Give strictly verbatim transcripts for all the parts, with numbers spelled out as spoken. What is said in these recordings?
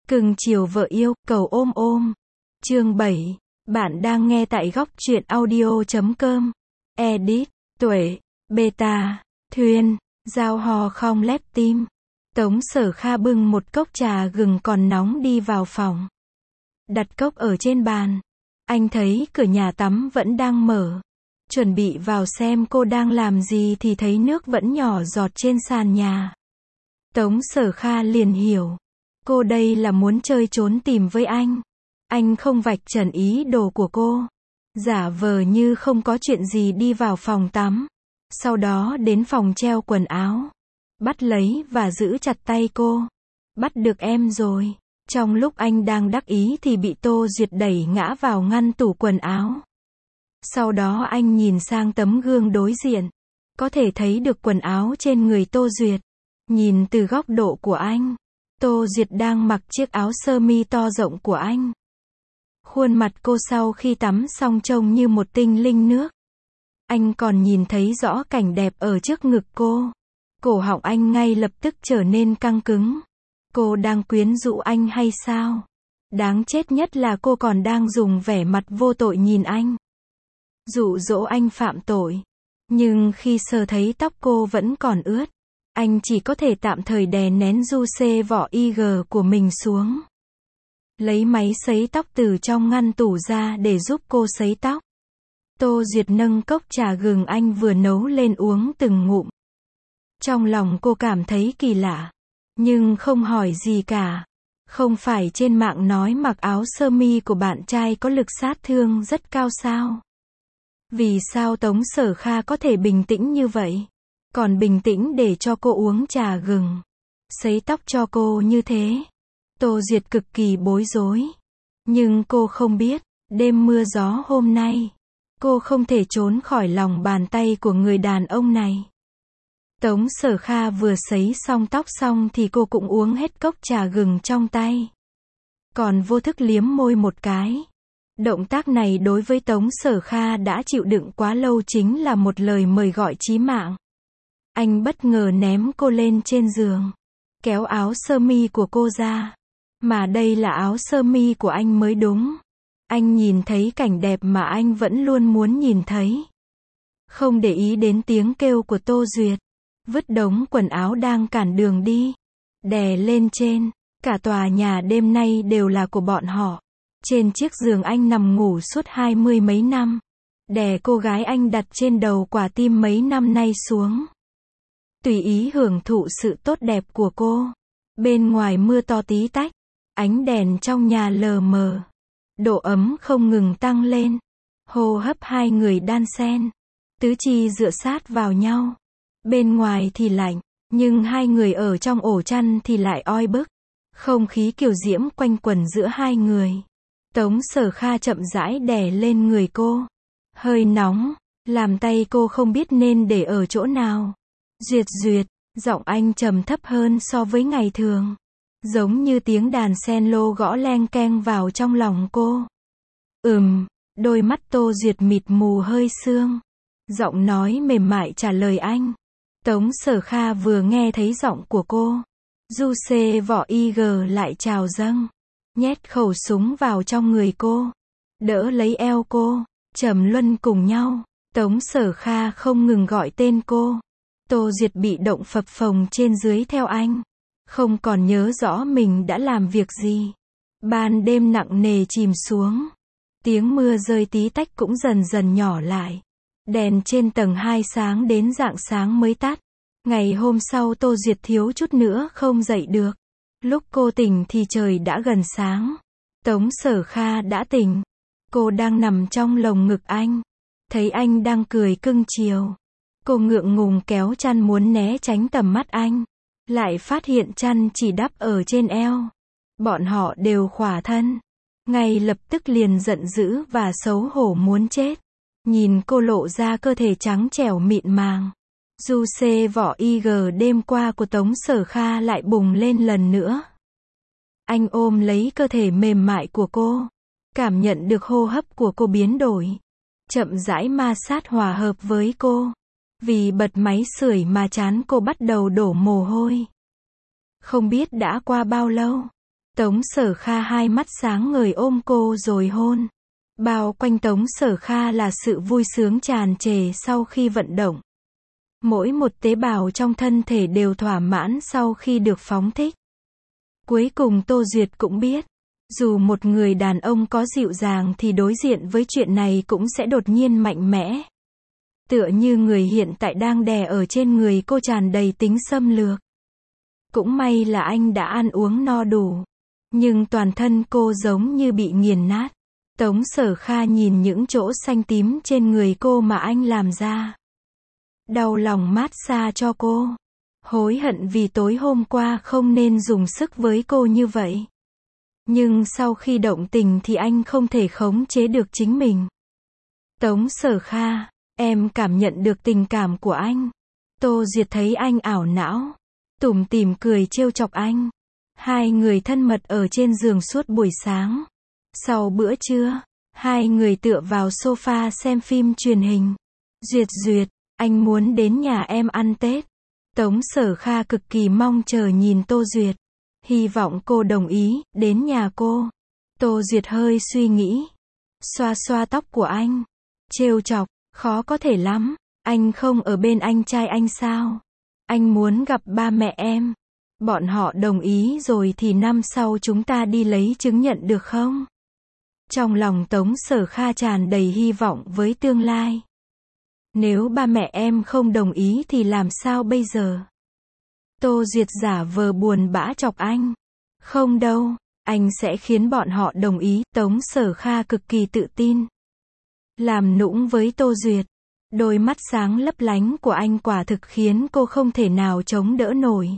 Cưng chiều vợ yêu, cầu ôm ôm. Chương bảy. Bạn đang nghe tại góc truyện audio chấm com. Edit, Tuệ, Beta, Thuyên, Giao hò không lép tim. Tống Sở Kha bưng một cốc trà gừng còn nóng đi vào phòng. Đặt cốc ở trên bàn. Anh thấy cửa nhà tắm vẫn đang mở. Chuẩn bị vào xem cô đang làm gì thì thấy nước vẫn nhỏ giọt trên sàn nhà. Tống Sở Kha liền hiểu. Cô đây là muốn chơi trốn tìm với anh. Anh không vạch trần ý đồ của cô. Giả vờ như không có chuyện gì đi vào phòng tắm. Sau đó đến phòng treo quần áo. Bắt lấy và giữ chặt tay cô. Bắt được em rồi. Trong lúc anh đang đắc ý thì bị Tô Duyệt đẩy ngã vào ngăn tủ quần áo. Sau đó anh nhìn sang tấm gương đối diện. Có thể thấy được quần áo trên người Tô Duyệt. Nhìn từ góc độ của anh, Tô Duyệt đang mặc chiếc áo sơ mi to rộng của anh. Khuôn mặt cô sau khi tắm xong trông như một tinh linh nước. Anh còn nhìn thấy rõ cảnh đẹp ở trước ngực cô. Cổ họng anh ngay lập tức trở nên căng cứng. Cô đang quyến rũ anh hay sao? Đáng chết nhất là cô còn đang dùng vẻ mặt vô tội nhìn anh. Dụ dỗ anh phạm tội. Nhưng khi sờ thấy tóc cô vẫn còn ướt, anh chỉ có thể tạm thời đè nén du xê vỏ i giê của mình xuống. Lấy máy sấy tóc từ trong ngăn tủ ra để giúp cô sấy tóc. Tô Duyệt nâng cốc trà gừng anh vừa nấu lên uống từng ngụm. Trong lòng cô cảm thấy kỳ lạ, nhưng không hỏi gì cả. Không phải trên mạng nói mặc áo sơ mi của bạn trai có lực sát thương rất cao sao? Vì sao Tống Sở Kha có thể bình tĩnh như vậy? Còn bình tĩnh để cho cô uống trà gừng, sấy tóc cho cô như thế. Tô Duyệt cực kỳ bối rối. Nhưng cô không biết, đêm mưa gió hôm nay, cô không thể trốn khỏi lòng bàn tay của người đàn ông này. Tống Sở Kha vừa sấy xong tóc xong thì cô cũng uống hết cốc trà gừng trong tay. Còn vô thức liếm môi một cái. Động tác này đối với Tống Sở Kha đã chịu đựng quá lâu chính là một lời mời gọi chí mạng. Anh bất ngờ ném cô lên trên giường, kéo áo sơ mi của cô ra. Mà đây là áo sơ mi của anh mới đúng. Anh nhìn thấy cảnh đẹp mà anh vẫn luôn muốn nhìn thấy. Không để ý đến tiếng kêu của Tô Duyệt, vứt đống quần áo đang cản đường đi, đè lên trên. Cả tòa nhà đêm nay đều là của bọn họ. Trên chiếc giường anh nằm ngủ suốt hai mươi mấy năm. Đè cô gái anh đặt trên đầu quả tim mấy năm nay xuống. Tùy ý hưởng thụ sự tốt đẹp của cô. Bên ngoài mưa to tí tách. Ánh đèn trong nhà lờ mờ. Độ ấm không ngừng tăng lên. Hô hấp hai người đan xen. Tứ chi dựa sát vào nhau. Bên ngoài thì lạnh, nhưng hai người ở trong ổ chăn thì lại oi bức. Không khí kiều diễm quanh quẩn giữa hai người. Tống Sở Kha chậm rãi đè lên người cô. Hơi nóng, làm tay cô không biết nên để ở chỗ nào. Duyệt Duyệt, giọng anh trầm thấp hơn so với ngày thường. Giống như tiếng đàn cello gõ leng keng vào trong lòng cô. Ừm, đôi mắt Tô Duyệt mịt mù hơi sương. Giọng nói mềm mại trả lời anh. Tống Sở Kha vừa nghe thấy giọng của cô. Du xê vỏ i giê lại trào dâng. Nhét khẩu súng vào trong người cô. Đỡ lấy eo cô. Trầm luân cùng nhau. Tống Sở Kha không ngừng gọi tên cô. Tô Duyệt bị động phập phồng trên dưới theo anh. Không còn nhớ rõ mình đã làm việc gì. Ban đêm nặng nề chìm xuống. Tiếng mưa rơi tí tách cũng dần dần nhỏ lại. Đèn trên tầng hai sáng đến rạng sáng mới tắt. Ngày hôm sau Tô Duyệt thiếu chút nữa không dậy được. Lúc cô tỉnh thì trời đã gần sáng. Tống Sở Kha đã tỉnh. Cô đang nằm trong lồng ngực anh. Thấy anh đang cười cưng chiều. Cô ngượng ngùng kéo chăn muốn né tránh tầm mắt anh. Lại phát hiện chăn chỉ đắp ở trên eo. Bọn họ đều khỏa thân. Ngay lập tức liền giận dữ và xấu hổ muốn chết. Nhìn cô lộ ra cơ thể trắng trẻo mịn màng. Du xê vỏ i giê đêm qua của Tống Sở Kha lại bùng lên lần nữa. Anh ôm lấy cơ thể mềm mại của cô. Cảm nhận được hô hấp của cô biến đổi. Chậm rãi ma sát hòa hợp với cô. Vì bật máy sưởi mà trán cô bắt đầu đổ mồ hôi. Không biết đã qua bao lâu. Tống Sở Kha hai mắt sáng ngời ôm cô rồi hôn. Bao quanh Tống Sở Kha là sự vui sướng tràn trề sau khi vận động. Mỗi một tế bào trong thân thể đều thỏa mãn sau khi được phóng thích. Cuối cùng Tô Duyệt cũng biết, dù một người đàn ông có dịu dàng thì đối diện với chuyện này cũng sẽ đột nhiên mạnh mẽ. Tựa như người hiện tại đang đè ở trên người cô tràn đầy tính xâm lược. Cũng may là anh đã ăn uống no đủ. Nhưng toàn thân cô giống như bị nghiền nát. Tống Sở Kha nhìn những chỗ xanh tím trên người cô mà anh làm ra. Đau lòng mát xa cho cô. Hối hận vì tối hôm qua không nên dùng sức với cô như vậy. Nhưng sau khi động tình thì anh không thể khống chế được chính mình. Tống Sở Kha, em cảm nhận được tình cảm của anh. Tô Duyệt thấy anh ảo não, tủm tỉm cười trêu chọc anh. Hai người thân mật ở trên giường suốt buổi sáng. Sau bữa trưa, hai người tựa vào sofa xem phim truyền hình. Duyệt Duyệt, anh muốn đến nhà em ăn Tết. Tống Sở Kha cực kỳ mong chờ nhìn Tô Duyệt. Hy vọng cô đồng ý, đến nhà cô. Tô Duyệt hơi suy nghĩ. Xoa xoa tóc của anh. Trêu chọc, khó có thể lắm. Anh không ở bên anh trai anh sao? Anh muốn gặp ba mẹ em. Bọn họ đồng ý rồi thì năm sau chúng ta đi lấy chứng nhận được không? Trong lòng Tống Sở Kha tràn đầy hy vọng với tương lai. Nếu ba mẹ em không đồng ý thì làm sao bây giờ? Tô Duyệt giả vờ buồn bã chọc anh. Không đâu, anh sẽ khiến bọn họ đồng ý. Tống Sở Kha cực kỳ tự tin. Làm nũng với Tô Duyệt. Đôi mắt sáng lấp lánh của anh quả thực khiến cô không thể nào chống đỡ nổi.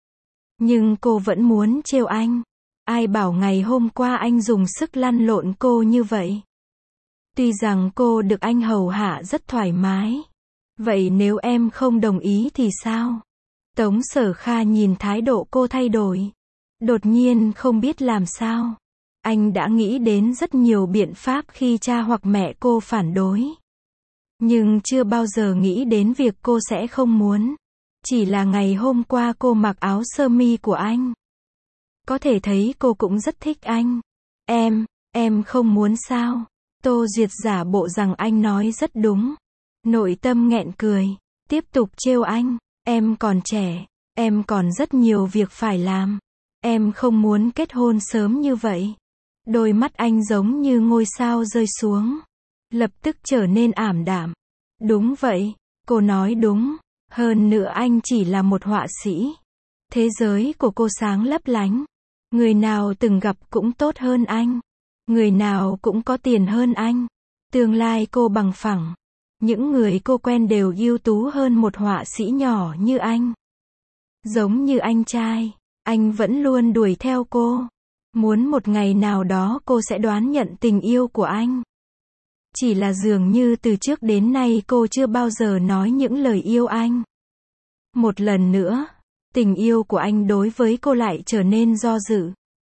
Nhưng cô vẫn muốn trêu anh. Ai bảo ngày hôm qua anh dùng sức lăn lộn cô như vậy. Tuy rằng cô được anh hầu hạ rất thoải mái. Vậy nếu em không đồng ý thì sao? Tống Sở Kha nhìn thái độ cô thay đổi. Đột nhiên không biết làm sao. Anh đã nghĩ đến rất nhiều biện pháp khi cha hoặc mẹ cô phản đối. Nhưng chưa bao giờ nghĩ đến việc cô sẽ không muốn. Chỉ là ngày hôm qua cô mặc áo sơ mi của anh. Có thể thấy cô cũng rất thích anh. Em, em không muốn sao? Tô Duyệt giả bộ rằng anh nói rất đúng. Nội tâm nghẹn cười. Tiếp tục trêu anh. Em còn trẻ. Em còn rất nhiều việc phải làm. Em không muốn kết hôn sớm như vậy. Đôi mắt anh giống như ngôi sao rơi xuống. Lập tức trở nên ảm đạm. Đúng vậy. Cô nói đúng. Hơn nữa anh chỉ là một họa sĩ. Thế giới của cô sáng lấp lánh. Người nào từng gặp cũng tốt hơn anh. Người nào cũng có tiền hơn anh. Tương lai cô bằng phẳng. Những người cô quen đều ưu tú hơn một họa sĩ nhỏ như anh. Giống như anh trai, anh vẫn luôn đuổi theo cô. Muốn một ngày nào đó cô sẽ đoán nhận tình yêu của anh. Chỉ là dường như từ trước đến nay cô chưa bao giờ nói những lời yêu anh. Một lần nữa, tình yêu của anh đối với cô lại trở nên do dự.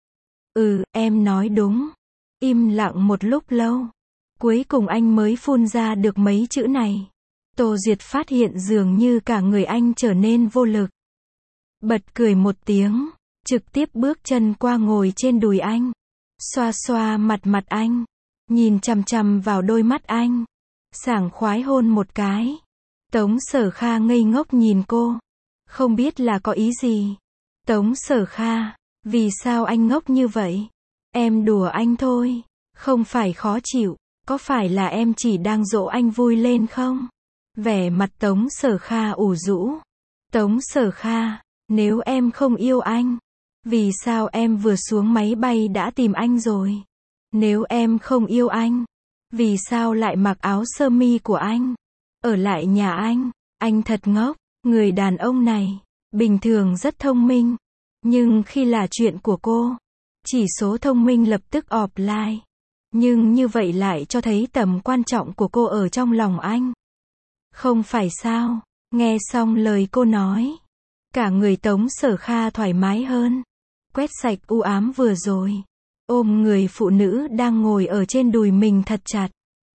Ừ, em nói đúng. Im lặng một lúc lâu. Cuối cùng anh mới phun ra được mấy chữ này. Tô Duyệt phát hiện dường như cả người anh trở nên vô lực. Bật cười một tiếng, trực tiếp bước chân qua ngồi trên đùi anh. Xoa xoa mặt mặt anh. Nhìn chằm chằm vào đôi mắt anh. Sảng khoái hôn một cái. Tống Sở Kha ngây ngốc nhìn cô. Không biết là có ý gì. Tống Sở Kha, vì sao anh ngốc như vậy? Em đùa anh thôi. Không phải khó chịu. Có phải là em chỉ đang dỗ anh vui lên không? Vẻ mặt Tống Sở Kha ủ rũ. Tống Sở Kha, nếu em không yêu anh, vì sao em vừa xuống máy bay đã tìm anh rồi? Nếu em không yêu anh, vì sao lại mặc áo sơ mi của anh? Ở lại nhà anh, anh thật ngốc. Người đàn ông này, bình thường rất thông minh. Nhưng khi là chuyện của cô, chỉ số thông minh lập tức offline. Nhưng như vậy lại cho thấy tầm quan trọng của cô ở trong lòng anh. Không phải sao? Nghe xong lời cô nói, cả người Tống Sở Kha thoải mái hơn. Quét sạch u ám vừa rồi. Ôm người phụ nữ đang ngồi ở trên đùi mình thật chặt.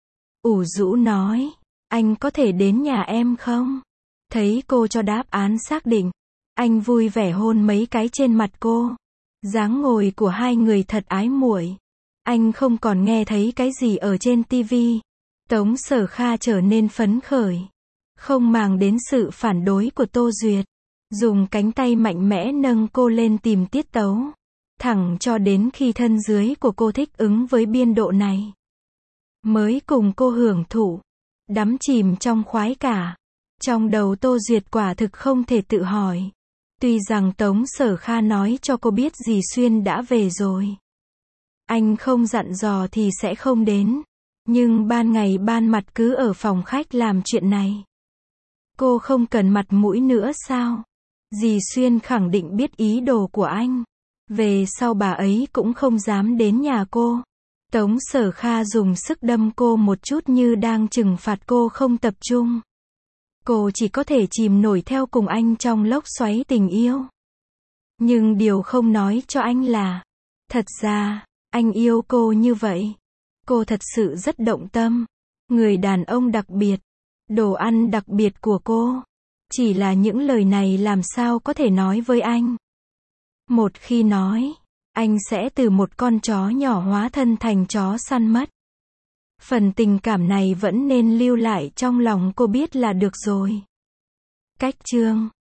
Ủ rũ nói, anh có thể đến nhà em không? Thấy cô cho đáp án xác định, anh vui vẻ hôn mấy cái trên mặt cô. Dáng ngồi của hai người thật ái muội. Anh không còn nghe thấy cái gì ở trên tivi. Tống Sở Kha trở nên phấn khởi. Không màng đến sự phản đối của Tô Duyệt. Dùng cánh tay mạnh mẽ nâng cô lên tìm tiết tấu. Thẳng cho đến khi thân dưới của cô thích ứng với biên độ này. Mới cùng cô hưởng thụ. Đắm chìm trong khoái cả. Trong đầu Tô Duyệt quả thực không thể tự hỏi. Tuy rằng Tống Sở Kha nói cho cô biết dì Xuyên đã về rồi. Anh không dặn dò thì sẽ không đến. Nhưng ban ngày ban mặt cứ ở phòng khách làm chuyện này. Cô không cần mặt mũi nữa sao? Dì Xuyên khẳng định biết ý đồ của anh. Về sau bà ấy cũng không dám đến nhà cô. Tống Sở Kha dùng sức đâm cô một chút như đang trừng phạt cô không tập trung. Cô chỉ có thể chìm nổi theo cùng anh trong lốc xoáy tình yêu. Nhưng điều không nói cho anh là, thật ra, anh yêu cô như vậy. Cô thật sự rất động tâm. Người đàn ông đặc biệt, đồ ăn đặc biệt của cô. Chỉ là những lời này làm sao có thể nói với anh. Một khi nói, anh sẽ từ một con chó nhỏ hóa thân thành chó săn mất. Phần tình cảm này vẫn nên lưu lại trong lòng cô biết là được rồi. Cách chương